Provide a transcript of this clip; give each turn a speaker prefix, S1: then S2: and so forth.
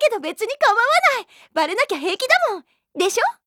S1: けど別に構わない。バレなきゃ平気だもん。でしょ？